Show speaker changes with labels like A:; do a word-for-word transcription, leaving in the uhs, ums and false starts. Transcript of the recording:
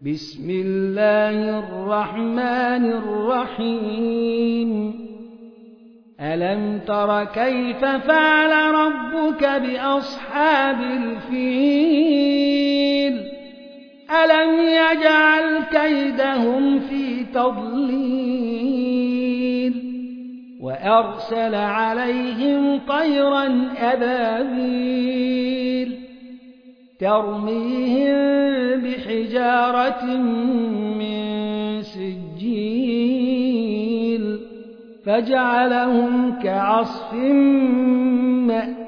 A: بسم الله الرحمن الرحيم ألم تر كيف فعل ربك بأصحاب الفيل ألم يجعل كيدهم في تضليل وأرسل عليهم طيرا أبابيل ترميهم بحجارة من سجيل فجعلهم كعصف مأكول